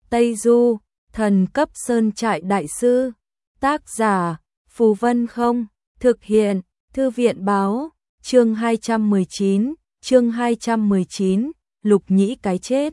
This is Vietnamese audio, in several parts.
Tây Du, thần cấp sơn trại đại sư. Tác giả, Phù Vân Không. Thực hiện, Thư viện báo. Chương 219, Lục Nhĩ cái chết.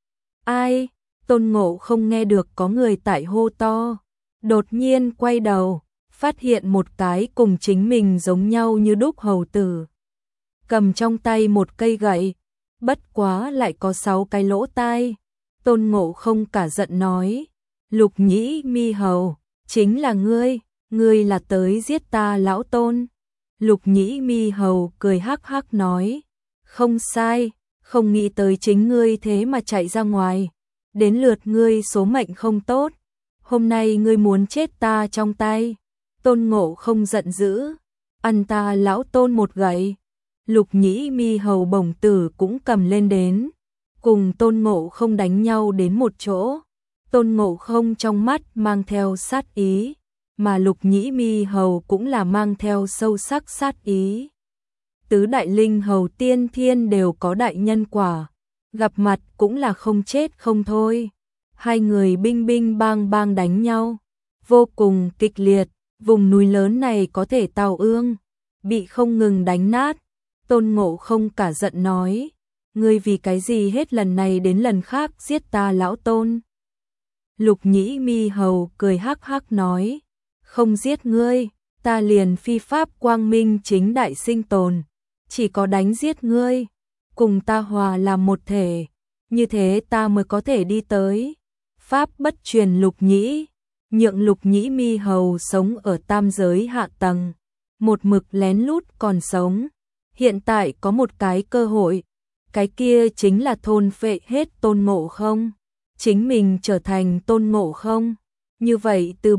Ai? Tôn Ngộ Không nghe được có người tại hô to. Đột nhiên quay đầu, phát hiện một cái cùng chính mình giống nhau như đúc hầu tử. Cầm trong tay một cây gậy, bất quá lại có 6 cái lỗ tai. Tôn Ngộ Không cả giận nói, Lục Nhĩ Mi Hầu, chính là ngươi là tới giết ta lão Tôn. Lục Nhĩ Mi Hầu cười hắc hắc nói, không sai, không nghĩ tới chính ngươi thế mà chạy ra ngoài. Đến lượt ngươi số mệnh không tốt, hôm nay ngươi muốn chết ta trong tay. Tôn Ngộ Không giận dữ, ăn ta lão Tôn một gậy. Lục Nhĩ Mi Hầu bổng tử cũng cầm lên đến, cùng Tôn Ngộ Không đánh nhau đến một chỗ. Tôn Ngộ Không trong mắt mang theo sát ý, mà Lục Nhĩ Mi Hầu cũng là mang theo sâu sắc sát ý. Tứ đại linh hầu tiên thiên đều có đại nhân quả, gặp mặt cũng là không chết không thôi. Hai người binh binh bang bang đánh nhau, vô cùng kịch liệt, vùng núi lớn này có thể tàu ương, bị không ngừng đánh nát. Tôn Ngộ Không cả giận nói, ngươi vì cái gì hết lần này đến lần khác giết ta lão Tôn. Lục Nhĩ Mi Hầu cười hắc hắc nói, không giết ngươi, ta liền phi pháp quang minh chính đại sinh tồn, chỉ có đánh giết ngươi, cùng ta hòa làm một thể, như thế ta mới có thể đi tới. Pháp bất truyền Lục Nhĩ, nhượng Lục Nhĩ Mi Hầu sống ở tam giới hạ tầng, một mực lén lút còn sống. Hiện tại có một cái cơ hội, cái kia chính là thôn phệ hết Tôn Ngộ Không, chính mình trở thành Tôn Ngộ Không. Như vậy từ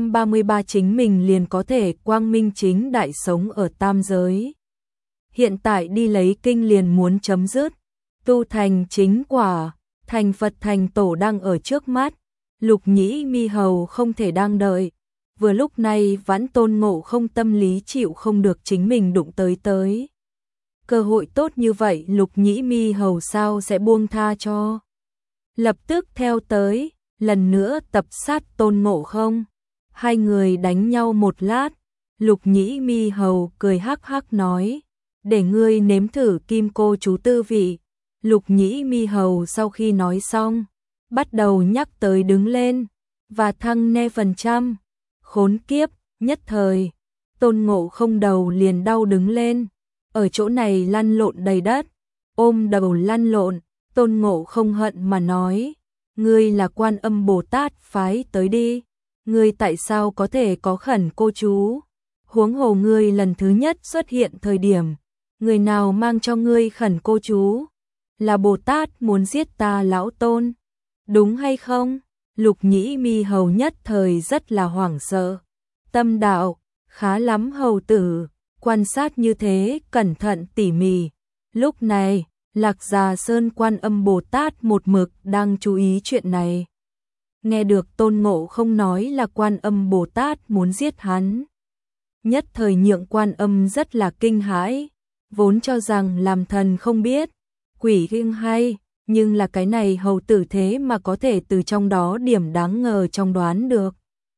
733 chính mình liền có thể quang minh chính đại sống ở tam giới. Hiện tại đi lấy kinh liền muốn chấm dứt, tu thành chính quả, thành Phật thành Tổ đang ở trước mắt. Lục Nhĩ Mi Hầu không thể đang đợi, vừa lúc này vẫn Tôn Ngộ Không tâm lý chịu không được chính mình đụng tới. Cơ hội tốt như vậy Lục Nhĩ Mi Hầu sao sẽ buông tha cho. Lập tức theo tới, lần nữa tập sát Tôn Ngộ Không. Hai người đánh nhau một lát, Lục Nhĩ Mi Hầu cười hắc hắc nói, để ngươi nếm thử kim cô chú tư vị. Lục Nhĩ Mi Hầu sau khi nói xong, bắt đầu nhắc tới đứng lên, và thăng ne phần trăm. Khốn kiếp, nhất thời, Tôn Ngộ Không đầu liền đau đứng lên, ở chỗ này lăn lộn đầy đất, ôm đầu lăn lộn. Tôn Ngộ Không hận mà nói, ngươi là Quan Âm Bồ Tát phái tới đi, ngươi tại sao có thể có khẩn cô chú? Huống hồ ngươi lần thứ nhất xuất hiện thời điểm, người nào mang cho ngươi khẩn cô chú? Là Bồ Tát muốn giết ta lão Tôn, đúng hay không? Lục Nhĩ Mi Hầu nhất thời rất là hoảng sợ. Tâm đạo, khá lắm hầu tử, quan sát như thế cẩn thận tỉ mỉ. Lúc này, Lạc Già Sơn Quan Âm Bồ Tát một mực đang chú ý chuyện này. Nghe được Tôn Ngộ Không nói là Quan Âm Bồ Tát muốn giết hắn, nhất thời nhượng Quan Âm rất là kinh hãi, vốn cho rằng làm thần không biết, quỷ kinh hay, nhưng là cái này hầu tử thế mà có thể từ trong đó điểm đáng ngờ trong đoán được.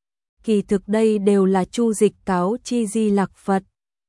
Kỳ thực đây đều là Chu Dịch cáo chi Di Lặc Phật.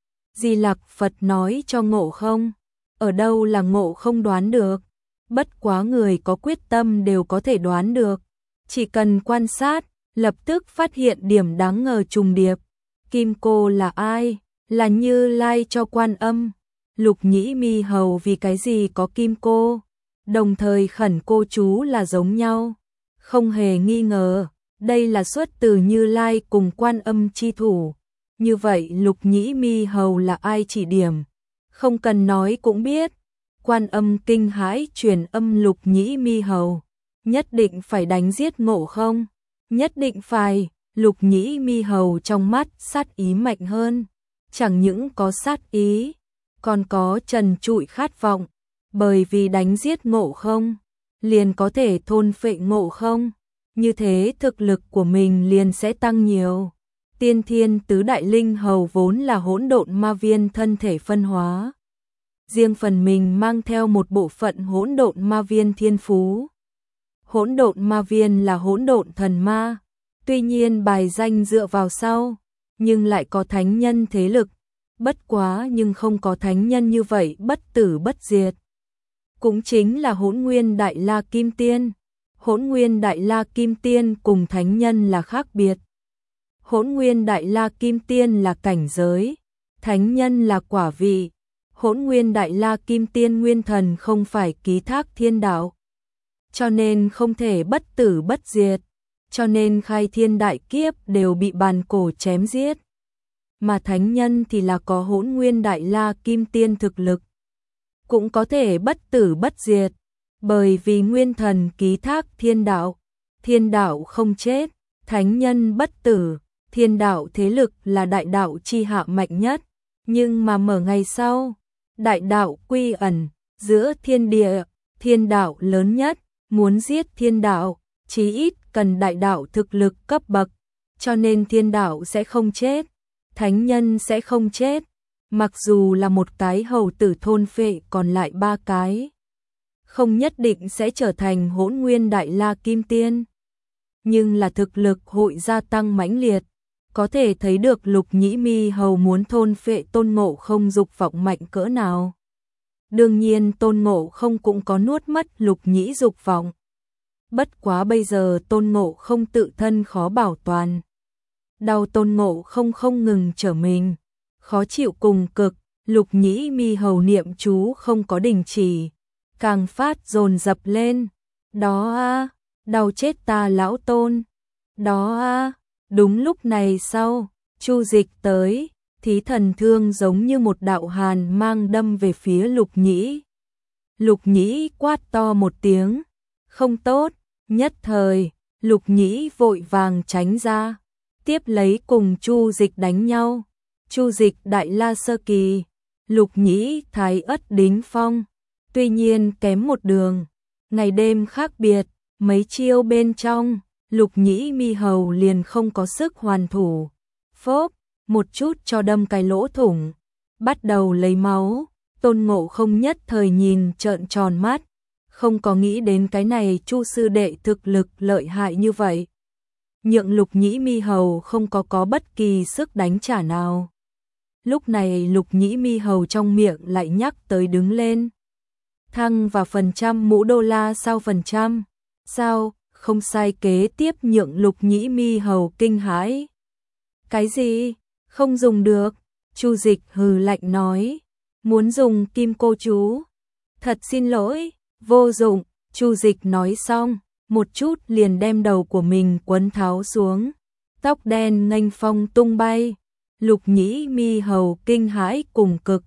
Di Lặc Phật nói cho Ngộ Không, ở đâu là Ngộ Không đoán được, bất quá người có quyết tâm đều có thể đoán được, chỉ cần quan sát, lập tức phát hiện điểm đáng ngờ trùng điệp. Kim cô là ai? Là Như Lai cho Quan Âm. Lục Nhĩ Mi Hầu vì cái gì có kim cô? Đồng thời khẩn cô chú là giống nhau, không hề nghi ngờ, đây là xuất từ Như Lai cùng Quan Âm chi thủ. Như vậy Lục Nhĩ Mi Hầu là ai chỉ điểm? Không cần nói cũng biết. Quan Âm kinh hãi truyền âm Lục Nhĩ Mi Hầu, nhất định phải đánh giết Ngộ Không, nhất định phải. Lục Nhĩ Mi Hầu trong mắt sát ý mạnh hơn, chẳng những có sát ý, còn có trần trụi khát vọng, bởi vì đánh giết Ngộ Không, liền có thể thôn phệ Ngộ Không, như thế thực lực của mình liền sẽ tăng nhiều. Tiên Thiên tứ đại linh hầu vốn là hỗn độn ma viên thân thể phân hóa, riêng phần mình mang theo một bộ phận hỗn độn ma viên thiên phú. Hỗn độn ma viên là hỗn độn thần ma, tuy nhiên bài danh dựa vào sau, nhưng lại có thánh nhân thế lực, bất quá nhưng không có thánh nhân như vậy bất tử bất diệt. Cũng chính là Hỗn Nguyên Đại La Kim Tiên. Hỗn Nguyên Đại La Kim Tiên cùng thánh nhân là khác biệt. Hỗn Nguyên Đại La Kim Tiên là cảnh giới, thánh nhân là quả vị. Hỗn Nguyên Đại La Kim Tiên nguyên thần không phải ký thác thiên đạo, cho nên không thể bất tử bất diệt, cho nên khai thiên đại kiếp đều bị bàn cổ chém giết. Mà thánh nhân thì là có Hỗn Nguyên Đại La Kim Tiên thực lực, cũng có thể bất tử bất diệt, bởi vì nguyên thần ký thác thiên đạo không chết, thánh nhân bất tử, thiên đạo thế lực là đại đạo chi hạ mạnh nhất, nhưng mà mở ngày sau, đại đạo quy ẩn, giữa thiên địa, thiên đạo lớn nhất, muốn giết thiên đạo, chí ít cần đại đạo thực lực cấp bậc, cho nên thiên đạo sẽ không chết, thánh nhân sẽ không chết, mặc dù là một cái hầu tử thôn phệ còn lại 3 cái, không nhất định sẽ trở thành Hỗn Nguyên Đại La Kim Tiên, nhưng là thực lực hội gia tăng mãnh liệt, có thể thấy được Lục Nhĩ Mi Hầu muốn thôn phệ Tôn Ngộ Không dục vọng mạnh cỡ nào. Đương nhiên Tôn Ngộ Không cũng có nuốt mất Lục Nhĩ dục vọng. Bất quá bây giờ Tôn Ngộ Không tự thân khó bảo toàn. Đau Tôn Ngộ Không không ngừng trở mình, khó chịu cùng cực, Lục Nhĩ Mi Hầu niệm chú không có đình chỉ, càng phát dồn dập lên. Đó a, đau chết ta lão Tôn. Đó a. Đúng lúc này sau, Chu Dịch tới, Thí Thần Thương giống như một đạo hàn mang đâm về phía Lục Nhĩ. Lục Nhĩ quát to một tiếng, không tốt, nhất thời, Lục Nhĩ vội vàng tránh ra, tiếp lấy cùng Chu Dịch đánh nhau. Chu Dịch Đại La Sơ Kỳ, Lục Nhĩ Thái Ất Đính Phong, tuy nhiên kém một đường, ngày đêm khác biệt, mấy chiêu bên trong, Lục Nhĩ Mi Hầu liền không có sức hoàn thủ, phốp, một chút cho đâm cái lỗ thủng, bắt đầu lấy máu. Tôn Ngộ Không nhất thời nhìn trợn tròn mắt, không có nghĩ đến cái này Chu sư đệ thực lực lợi hại như vậy. Nhượng Lục Nhĩ Mi Hầu không có bất kỳ sức đánh trả nào. Lúc này Lục Nhĩ Mi Hầu trong miệng lại nhắc tới đứng lên. Thăng và phần trăm mũ đô la sao phần trăm? Sao? Không sai, kế tiếp nhượng Lục Nhĩ Mi Hầu kinh hãi. Cái gì? Không dùng được. Chu Dịch hừ lạnh nói. Muốn dùng kim cô chú. Thật xin lỗi, vô dụng. Chu Dịch nói xong, một chút liền đem đầu của mình quấn tháo xuống. Tóc đen nghênh phong tung bay. Lục Nhĩ Mi Hầu kinh hãi cùng cực.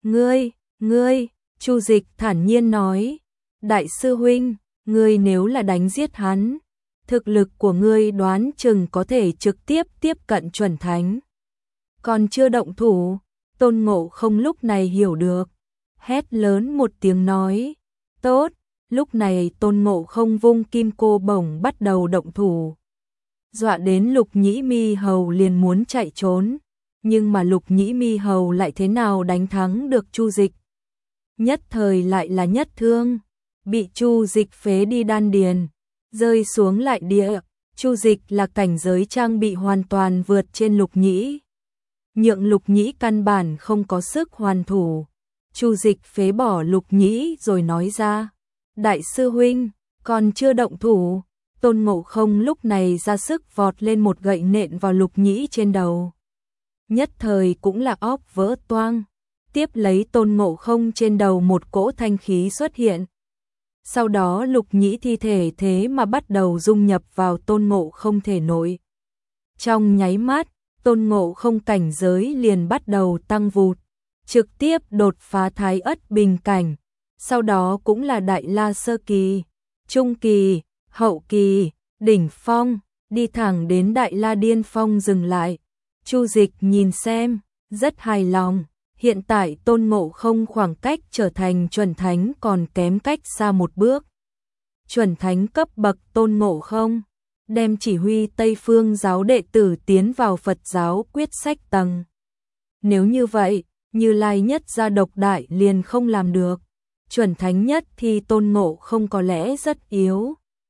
Ngươi, Chu Dịch thản nhiên nói. Đại sư huynh, ngươi nếu là đánh giết hắn, thực lực của ngươi đoán chừng có thể trực tiếp tiếp cận chuẩn thánh. Còn chưa động thủ, Tôn Ngộ Không lúc này hiểu được, hét lớn một tiếng nói, tốt. Lúc này Tôn Ngộ Không vung kim cô bổng bắt đầu động thủ, dọa đến Lục Nhĩ Mi Hầu liền muốn chạy trốn, nhưng mà Lục Nhĩ Mi Hầu lại thế nào đánh thắng được Chu Dịch. Nhất thời lại là nhất thương, bị Chu Dịch phế đi đan điền, rơi xuống lại địa. Chu Dịch là cảnh giới trang bị hoàn toàn vượt trên Lục Nhĩ, nhượng Lục Nhĩ căn bản không có sức hoàn thủ. Chu Dịch phế bỏ Lục Nhĩ rồi nói ra, đại sư huynh, còn chưa động thủ. Tôn Ngộ Không lúc này ra sức vọt lên một gậy nện vào Lục Nhĩ trên đầu. Nhất thời cũng là óc vỡ toang, tiếp lấy Tôn Ngộ Không trên đầu một cỗ thanh khí xuất hiện. Sau đó Lục Nhĩ thi thể thế mà bắt đầu dung nhập vào Tôn Ngộ Không thể nội. Trong nháy mắt, Tôn Ngộ Không cảnh giới liền bắt đầu tăng vụt, trực tiếp đột phá Thái Ất bình cảnh, sau đó cũng là Đại La Sơ Kỳ, Trung Kỳ, Hậu Kỳ, Đỉnh Phong, đi thẳng đến Đại La Điên Phong dừng lại. Chu Dịch nhìn xem, rất hài lòng. Hiện tại Tôn Ngộ Không khoảng cách trở thành chuẩn thánh còn kém cách xa một bước. Chuẩn thánh cấp bậc Tôn Ngộ Không đem chỉ huy Tây Phương giáo đệ tử tiến vào Phật giáo quyết sách tầng. Nếu như vậy, Như Lai nhất gia độc đại liền không làm được. Chuẩn thánh nhất thì Tôn Ngộ Không có lẽ rất yếu,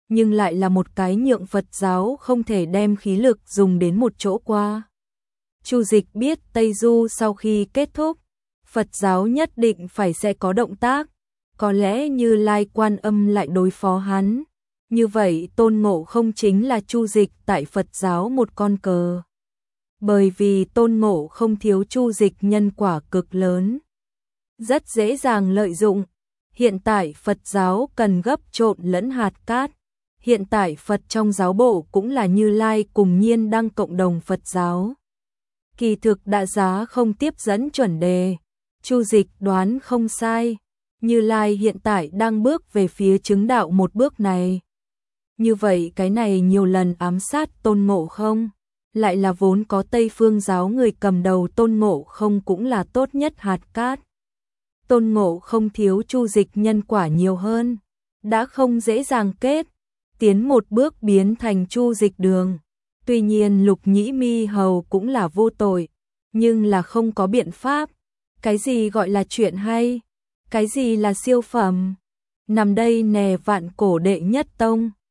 nhưng lại là một cái nhượng Phật giáo không thể đem khí lực dùng đến một chỗ qua. Chu Dịch biết Tây Du sau khi kết thúc, Phật giáo nhất định phải sẽ có động tác, có lẽ Như Lai Quan Âm lại đối phó hắn. Như vậy Tôn Ngộ Không chính là Chu Dịch tại Phật giáo một con cờ. Bởi vì Tôn Ngộ Không thiếu Chu Dịch nhân quả cực lớn, rất dễ dàng lợi dụng. Hiện tại Phật giáo cần gấp trộn lẫn hạt cát. Hiện tại Phật trong giáo bộ cũng là Như Lai cùng Nhiên Đăng cộng đồng Phật giáo. Kỳ thực Đại Giá không tiếp dẫn chuẩn đề. Chu Dịch đoán không sai. Như Lai hiện tại đang bước về phía chứng đạo một bước này. Như vậy cái này nhiều lần ám sát Tôn Ngộ Không, lại là vốn có Tây Phương giáo người cầm đầu Tôn Ngộ Không cũng là tốt nhất hạt cát. Tôn Ngộ Không thiếu Chu Dịch nhân quả nhiều hơn, đã không dễ dàng kết, tiến một bước biến thành Chu Dịch đường. Tuy nhiên Lục Nhĩ Mi Hầu cũng là vô tội, nhưng là không có biện pháp. Cái gì gọi là chuyện hay? Cái gì là siêu phẩm? Nằm đây nè Vạn Cổ đệ nhất tông.